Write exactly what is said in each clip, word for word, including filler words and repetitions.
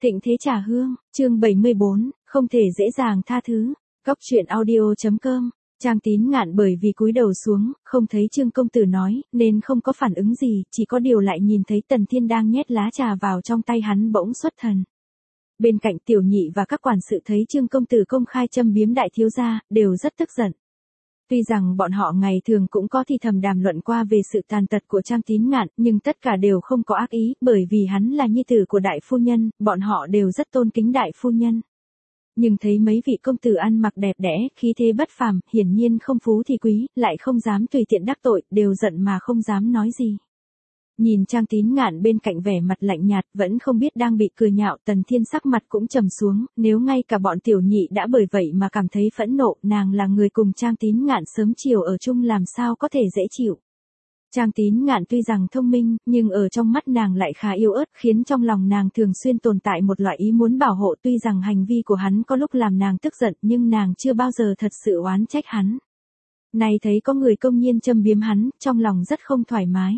Thịnh Thế Trà Hương, chương bảy mươi bốn, không thể dễ dàng tha thứ. Góc truyện audio chấm com. Trang Tín Ngạn bởi vì cúi đầu xuống, không thấy Trương công tử nói, nên không có phản ứng gì, chỉ có điều lại nhìn thấy Tần Thiên đang nhét lá trà vào trong tay hắn bỗng xuất thần. Bên cạnh Tiểu Nhị và các quản sự thấy Trương công tử công khai châm biếm đại thiếu gia, đều rất tức giận. Tuy rằng bọn họ ngày thường cũng có thì thầm đàm luận qua về sự tàn tật của Trang Tín Ngạn, nhưng tất cả đều không có ác ý, bởi vì hắn là nhi tử của đại phu nhân, bọn họ đều rất tôn kính đại phu nhân. Nhưng thấy mấy vị công tử ăn mặc đẹp đẽ, khí thế bất phàm, hiển nhiên không phú thì quý, lại không dám tùy tiện đắc tội, đều giận mà không dám nói gì. Nhìn Trang Tín Ngạn bên cạnh vẻ mặt lạnh nhạt, vẫn không biết đang bị cười nhạo, Tần Thiên sắc mặt cũng trầm xuống, nếu ngay cả bọn Tiểu Nhị đã bởi vậy mà cảm thấy phẫn nộ, nàng là người cùng Trang Tín Ngạn sớm chiều ở chung làm sao có thể dễ chịu. Trang Tín Ngạn tuy rằng thông minh, nhưng ở trong mắt nàng lại khá yếu ớt, khiến trong lòng nàng thường xuyên tồn tại một loại ý muốn bảo hộ, tuy rằng hành vi của hắn có lúc làm nàng tức giận, nhưng nàng chưa bao giờ thật sự oán trách hắn. Này thấy có người công nhiên châm biếm hắn, trong lòng rất không thoải mái.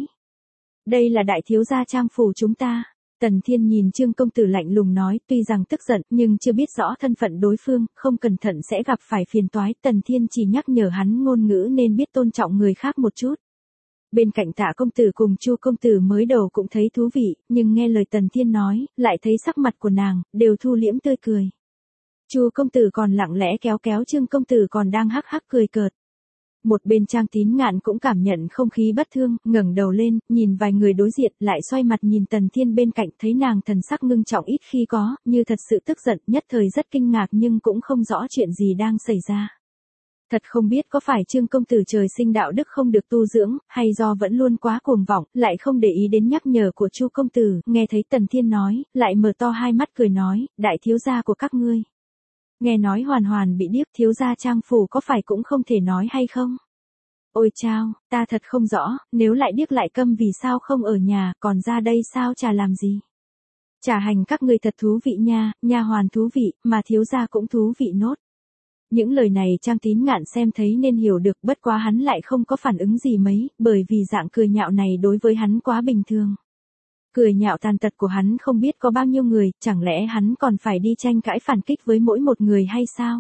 Đây là đại thiếu gia Trang phủ chúng ta. Tần Thiên nhìn Trương công tử lạnh lùng nói, tuy rằng tức giận, nhưng chưa biết rõ thân phận đối phương, không cẩn thận sẽ gặp phải phiền toái, Tần Thiên chỉ nhắc nhở hắn ngôn ngữ nên biết tôn trọng người khác một chút. Bên cạnh Tạ công tử cùng Chu công tử mới đầu cũng thấy thú vị, nhưng nghe lời Tần Thiên nói, lại thấy sắc mặt của nàng, đều thu liễm tươi cười. Chu công tử còn lặng lẽ kéo kéo Trương công tử còn đang hắc hắc cười cợt. Một bên Trang Tín Ngạn cũng cảm nhận không khí bất thương, ngẩng đầu lên, nhìn vài người đối diện, lại xoay mặt nhìn Tần Thiên bên cạnh, thấy nàng thần sắc ngưng trọng ít khi có, như thật sự tức giận, nhất thời rất kinh ngạc nhưng cũng không rõ chuyện gì đang xảy ra. Thật không biết có phải Trương công tử trời sinh đạo đức không được tu dưỡng, hay do vẫn luôn quá cuồng vọng, lại không để ý đến nhắc nhở của Chu công tử, nghe thấy Tần Thiên nói, lại mở to hai mắt cười nói, đại thiếu gia của các ngươi. Nghe nói hoàn hoàn bị điếc, thiếu gia Trang phủ có phải cũng không thể nói hay không? Ôi chao, ta thật không rõ, nếu lại điếc lại câm vì sao không ở nhà, còn ra đây sao trà làm gì? Trà hành các ngươi thật thú vị nha, nha hoàn thú vị, mà thiếu gia cũng thú vị nốt. Những lời này Trang Tín Ngạn xem thấy nên hiểu được, bất quá hắn lại không có phản ứng gì mấy, bởi vì dạng cười nhạo này đối với hắn quá bình thường. Cười nhạo tàn tật của hắn không biết có bao nhiêu người, chẳng lẽ hắn còn phải đi tranh cãi phản kích với mỗi một người hay sao?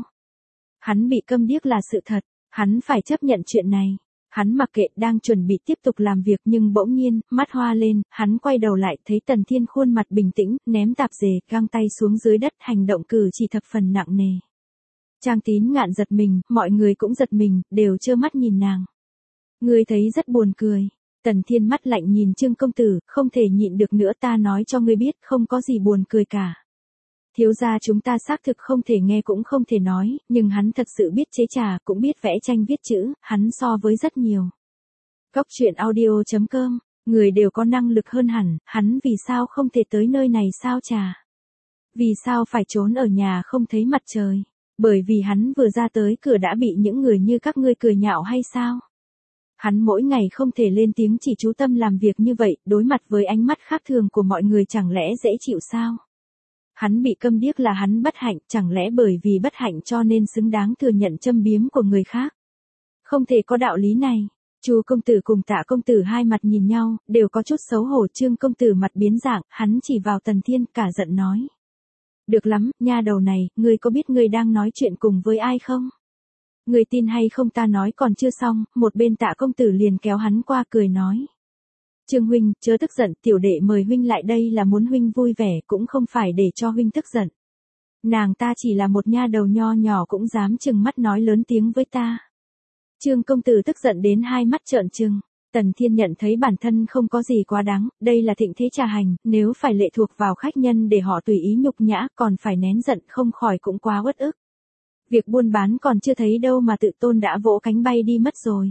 Hắn bị câm điếc là sự thật, hắn phải chấp nhận chuyện này. Hắn mặc kệ đang chuẩn bị tiếp tục làm việc nhưng bỗng nhiên, mắt hoa lên, hắn quay đầu lại thấy Tần Thiên khuôn mặt bình tĩnh, ném tạp dề, găng tay xuống dưới đất, hành động cử chỉ thập phần nặng nề. Trang Tín Ngạn giật mình, mọi người cũng giật mình, đều trơ mắt nhìn nàng. Ngươi thấy rất buồn cười. Tần Thiên mắt lạnh nhìn Trương công tử, không thể nhịn được nữa, ta nói cho ngươi biết, không có gì buồn cười cả. Thiếu gia chúng ta xác thực không thể nghe cũng không thể nói, nhưng hắn thật sự biết chế trà, cũng biết vẽ tranh viết chữ, hắn so với rất nhiều. Góc truyện audio chấm com, người đều có năng lực hơn hẳn, hắn vì sao không thể tới nơi này sao trà? Vì sao phải trốn ở nhà không thấy mặt trời? Bởi vì hắn vừa ra tới cửa đã bị những người như các ngươi cười nhạo hay sao? Hắn mỗi ngày không thể lên tiếng chỉ chú tâm làm việc như vậy, đối mặt với ánh mắt khác thường của mọi người chẳng lẽ dễ chịu sao? Hắn bị câm điếc là hắn bất hạnh, chẳng lẽ bởi vì bất hạnh cho nên xứng đáng thừa nhận châm biếm của người khác? Không thể có đạo lý này. Chu công tử cùng Tạ công tử hai mặt nhìn nhau, đều có chút xấu hổ. Trương công tử mặt biến dạng, hắn chỉ vào Tần Thiên, cả giận nói. Được lắm, nha đầu này, ngươi có biết ngươi đang nói chuyện cùng với ai không? Ngươi tin hay không ta nói còn chưa xong, một bên Tạ công tử liền kéo hắn qua cười nói. Trương huynh, chớ tức giận, tiểu đệ mời huynh lại đây là muốn huynh vui vẻ, cũng không phải để cho huynh tức giận. Nàng ta chỉ là một nha đầu nho nhỏ cũng dám trừng mắt nói lớn tiếng với ta. Trương công tử tức giận đến hai mắt trợn trừng. Tần Thiên nhận thấy bản thân không có gì quá đáng, đây là Thịnh Thế Trà hành, nếu phải lệ thuộc vào khách nhân để họ tùy ý nhục nhã, còn phải nén giận không khỏi cũng quá uất ức. Việc buôn bán còn chưa thấy đâu mà tự tôn đã vỗ cánh bay đi mất rồi.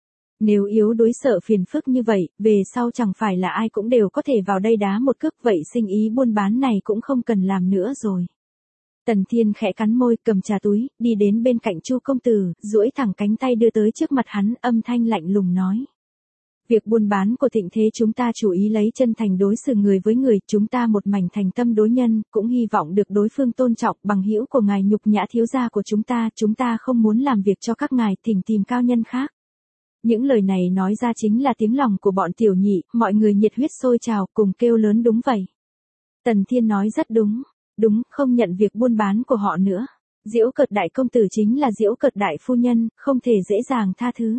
Nếu yếu đối sợ phiền phức như vậy, về sau chẳng phải là ai cũng đều có thể vào đây đá một cước, vậy sinh ý buôn bán này cũng không cần làm nữa rồi. Tần Thiên khẽ cắn môi, cầm trà túi, đi đến bên cạnh Chu công tử, duỗi thẳng cánh tay đưa tới trước mặt hắn, âm thanh lạnh lùng nói. Việc buôn bán của Thịnh Thế chúng ta chủ ý lấy chân thành đối xử người với người, chúng ta một mảnh thành tâm đối nhân, cũng hy vọng được đối phương tôn trọng, bằng hữu của ngài nhục nhã thiếu gia của chúng ta, chúng ta không muốn làm việc cho các ngài, thỉnh tìm cao nhân khác. Những lời này nói ra chính là tiếng lòng của bọn Tiểu Nhị, mọi người nhiệt huyết sôi trào, cùng kêu lớn đúng vậy. Tần Thiên nói rất đúng. Đúng, không nhận việc buôn bán của họ nữa. Giễu cợt đại công tử chính là giễu cợt đại phu nhân, không thể dễ dàng tha thứ.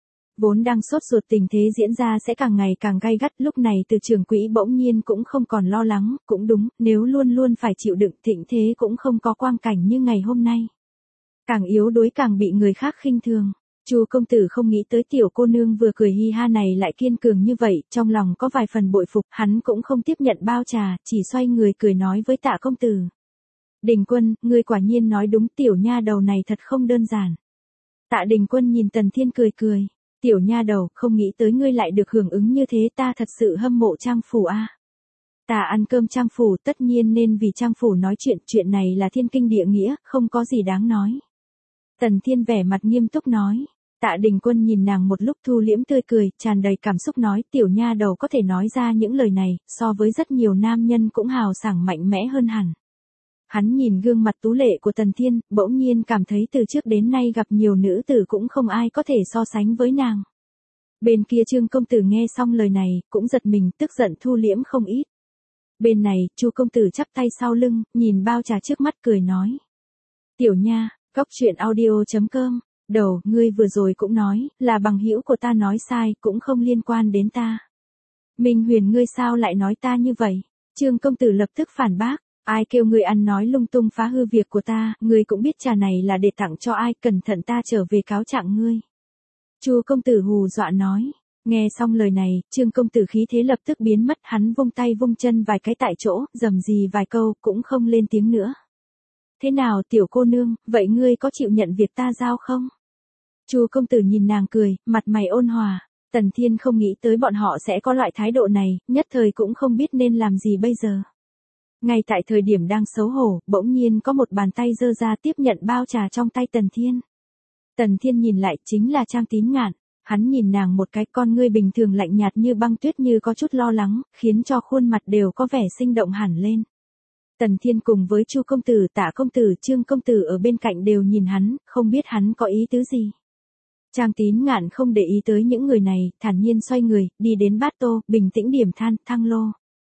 Vốn đang sốt ruột tình thế diễn ra sẽ càng ngày càng gay gắt, lúc này từ trưởng quỹ bỗng nhiên cũng không còn lo lắng, cũng đúng, nếu luôn luôn phải chịu đựng thịnh thế cũng không có quang cảnh như ngày hôm nay. Càng yếu đuối càng bị người khác khinh thường. Chu công tử không nghĩ tới tiểu cô nương vừa cười hi ha này lại kiên cường như vậy, trong lòng có vài phần bội phục, hắn cũng không tiếp nhận bao trà, chỉ xoay người cười nói với Tạ công tử. Đình Quân, ngươi quả nhiên nói đúng, tiểu nha đầu này thật không đơn giản. Tạ Đình Quân nhìn Tần Thiên cười cười. Tiểu nha đầu, không nghĩ tới ngươi lại được hưởng ứng như thế, ta thật sự hâm mộ Trang phủ a. Ta ăn cơm Trang phủ tất nhiên nên vì Trang phủ nói chuyện, chuyện này là thiên kinh địa nghĩa, không có gì đáng nói. Tần Thiên vẻ mặt nghiêm túc nói. Tạ Đình Quân nhìn nàng một lúc thu liễm tươi cười, tràn đầy cảm xúc nói, tiểu nha đầu có thể nói ra những lời này, so với rất nhiều nam nhân cũng hào sảng mạnh mẽ hơn hẳn. Hắn nhìn gương mặt tú lệ của Tần Thiên, bỗng nhiên cảm thấy từ trước đến nay gặp nhiều nữ tử cũng không ai có thể so sánh với nàng. Bên kia Trương công tử nghe xong lời này, cũng giật mình, tức giận thu liễm không ít. Bên này, Chu công tử chắp tay sau lưng, nhìn bao trà trước mắt cười nói. Tiểu nha, góc truyện audio chấm com, đầu, ngươi vừa rồi cũng nói, là bằng hữu của ta nói sai, cũng không liên quan đến ta. Minh Huyền ngươi sao lại nói ta như vậy? Trương công tử lập tức phản bác. Ai kêu ngươi ăn nói lung tung phá hư việc của ta, ngươi cũng biết trà này là để tặng cho ai, cẩn thận ta trở về cáo trạng ngươi. Chu công tử hù dọa nói. Nghe xong lời này, Trương công tử khí thế lập tức biến mất, hắn vung tay vung chân vài cái tại chỗ, rầm rì vài câu, cũng không lên tiếng nữa. Thế nào tiểu cô nương, vậy ngươi có chịu nhận việc ta giao không? Chu công tử nhìn nàng cười, mặt mày ôn hòa. Tần Thiên không nghĩ tới bọn họ sẽ có loại thái độ này, nhất thời cũng không biết nên làm gì bây giờ. Ngay tại thời điểm đang xấu hổ, bỗng nhiên có một bàn tay giơ ra tiếp nhận bao trà trong tay Tần Thiên. Tần Thiên nhìn lại chính là Trang Tín Ngạn, hắn nhìn nàng một cái, con ngươi bình thường lạnh nhạt như băng tuyết như có chút lo lắng, khiến cho khuôn mặt đều có vẻ sinh động hẳn lên. Tần Thiên cùng với Chu công tử, Tạ công tử, Trương công tử ở bên cạnh đều nhìn hắn, không biết hắn có ý tứ gì. Trang Tín Ngạn không để ý tới những người này, thản nhiên xoay người, đi đến bát tô, bình tĩnh điểm than, thăng lô.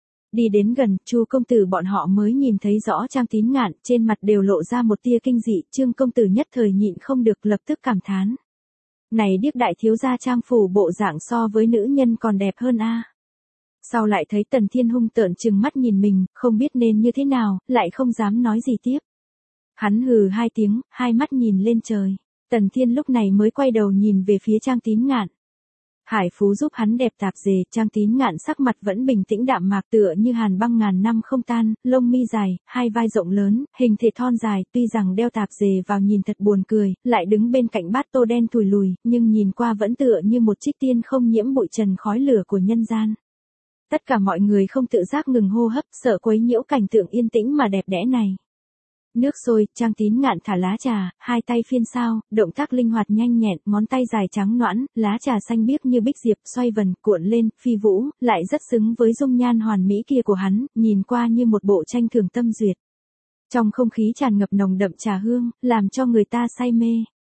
Đi đến gần, Chu công tử bọn họ mới nhìn thấy rõ Trang Tín Ngạn, trên mặt đều lộ ra một tia kinh dị, Trương công tử nhất thời nhịn không được lập tức cảm thán. Này điếc đại thiếu gia Trang phủ bộ dạng so với nữ nhân còn đẹp hơn a. Sau lại thấy Tần Thiên hung tợn trừng mắt nhìn mình, không biết nên như thế nào, lại không dám nói gì tiếp. Hắn hừ hai tiếng, hai mắt nhìn lên trời. Tần Thiên lúc này mới quay đầu nhìn về phía Trang Tín Ngạn. Hải Phú giúp hắn đẹp tạp dề, Trang Tín Ngạn sắc mặt vẫn bình tĩnh đạm mạc tựa như hàn băng ngàn năm không tan, lông mi dài, hai vai rộng lớn, hình thể thon dài, tuy rằng đeo tạp dề vào nhìn thật buồn cười, lại đứng bên cạnh bát tô đen thùi lùi, nhưng nhìn qua vẫn tựa như một trích tiên không nhiễm bụi trần khói lửa của nhân gian. Tất cả mọi người không tự giác ngừng hô hấp, sợ quấy nhiễu cảnh tượng yên tĩnh mà đẹp đẽ này. Nước sôi, Trang Tín Ngạn thả lá trà, hai tay phiên sao, động tác linh hoạt nhanh nhẹn, ngón tay dài trắng nõn, lá trà xanh biếc như bích diệp, xoay vần, cuộn lên, phi vũ, lại rất xứng với dung nhan hoàn mỹ kia của hắn, nhìn qua như một bộ tranh thường tâm duyệt. Trong không khí tràn ngập nồng đậm trà hương, làm cho người ta say mê.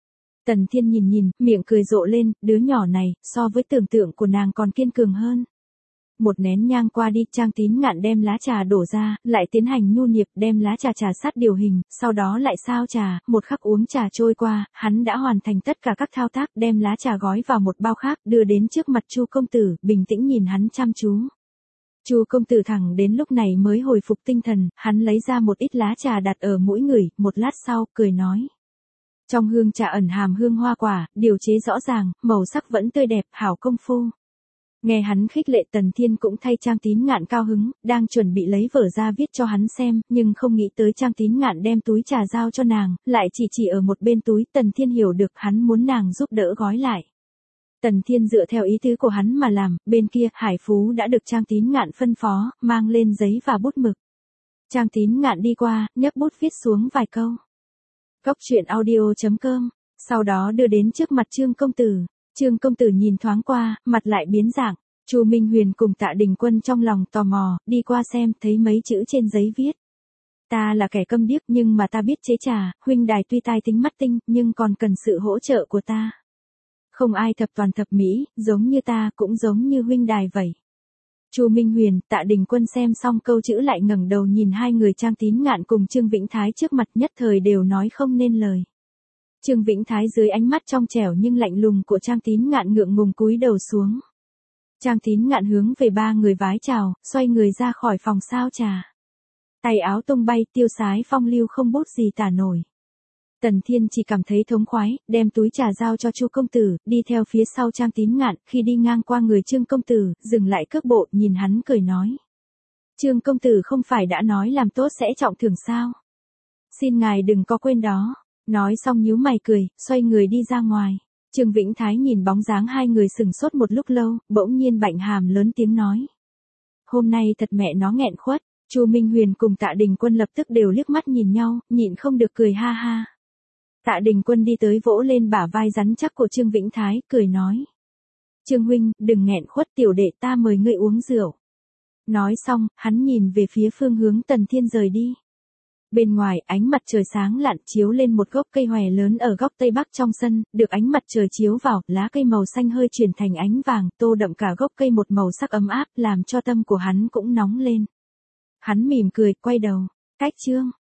Tần Thiên nhìn nhìn, miệng cười rộ lên, đứa nhỏ này, so với tưởng tượng của nàng còn kiên cường hơn. Một nén nhang qua đi, Trang Tín Ngạn đem lá trà đổ ra, lại tiến hành nhu niệp, đem lá trà trà sát điều hình, sau đó lại sao trà, một khắc uống trà trôi qua, hắn đã hoàn thành tất cả các thao tác, đem lá trà gói vào một bao khác, đưa đến trước mặt Chu công tử, bình tĩnh nhìn hắn chăm chú. Chu công tử thẳng đến lúc này mới hồi phục tinh thần, hắn lấy ra một ít lá trà đặt ở mũi người, một lát sau, cười nói. Trong hương trà ẩn hàm hương hoa quả, điều chế rõ ràng, màu sắc vẫn tươi đẹp, hảo công phu. Nghe hắn khích lệ, Tần Thiên cũng thay Trang Tín Ngạn cao hứng, đang chuẩn bị lấy vở ra viết cho hắn xem, nhưng không nghĩ tới Trang Tín Ngạn đem túi trà giao cho nàng, lại chỉ chỉ ở một bên túi, Tần Thiên hiểu được hắn muốn nàng giúp đỡ gói lại. Tần Thiên dựa theo ý tứ của hắn mà làm, bên kia, Hải Phú đã được Trang Tín Ngạn phân phó, mang lên giấy và bút mực. Trang Tín Ngạn đi qua, nhấc bút viết xuống vài câu. Góc truyện audio chấm com, sau đó đưa đến trước mặt Trương công tử. Trương công tử nhìn thoáng qua, mặt lại biến dạng. Chu Minh Huyền cùng Tạ Đình Quân trong lòng tò mò, đi qua xem, thấy mấy chữ trên giấy viết. Ta là kẻ câm điếc nhưng mà ta biết chế trà, huynh đài tuy tai tính mắt tinh, nhưng còn cần sự hỗ trợ của ta. Không ai thập toàn thập mỹ, giống như ta, cũng giống như huynh đài vậy. Chu Minh Huyền, Tạ Đình Quân xem xong câu chữ lại ngẩng đầu nhìn hai người Trang Tín Ngạn cùng Trương Vĩnh Thái trước mặt, nhất thời đều nói không nên lời. Trương Vĩnh Thái dưới ánh mắt trong trẻo nhưng lạnh lùng của Trang Tín Ngạn ngượng ngùng cúi đầu xuống. Trang Tín Ngạn hướng về ba người vái chào, xoay người ra khỏi phòng sao trà. Tay áo tung bay, tiêu sái phong lưu không bút gì tả nổi. Tần Thiên chỉ cảm thấy thống khoái, đem túi trà giao cho Chu công tử, đi theo phía sau Trang Tín Ngạn, khi đi ngang qua người Trương công tử, dừng lại cước bộ, nhìn hắn cười nói: "Trương công tử không phải đã nói làm tốt sẽ trọng thưởng sao? Xin ngài đừng có quên đó." Nói xong nhíu mày cười, xoay người đi ra ngoài. Trương Vĩnh Thái nhìn bóng dáng hai người sừng sốt một lúc lâu, bỗng nhiên bạnh hàm lớn tiếng nói: "Hôm nay thật mẹ nó nghẹn khuất." Chu Minh Huyền cùng Tạ Đình Quân lập tức đều liếc mắt nhìn nhau, nhịn không được cười ha ha. Tạ Đình Quân đi tới vỗ lên bả vai rắn chắc của Trương Vĩnh Thái, cười nói: "Trương huynh, đừng nghẹn khuất, tiểu đệ ta mời ngươi uống rượu." Nói xong, hắn nhìn về phía phương hướng Tần Thiên rời đi. Bên ngoài, ánh mặt trời sáng lạn chiếu lên một gốc cây hòe lớn ở góc tây bắc trong sân, được ánh mặt trời chiếu vào, lá cây màu xanh hơi chuyển thành ánh vàng, tô đậm cả gốc cây một màu sắc ấm áp, làm cho tâm của hắn cũng nóng lên. Hắn mỉm cười, quay đầu: "Cách Trương."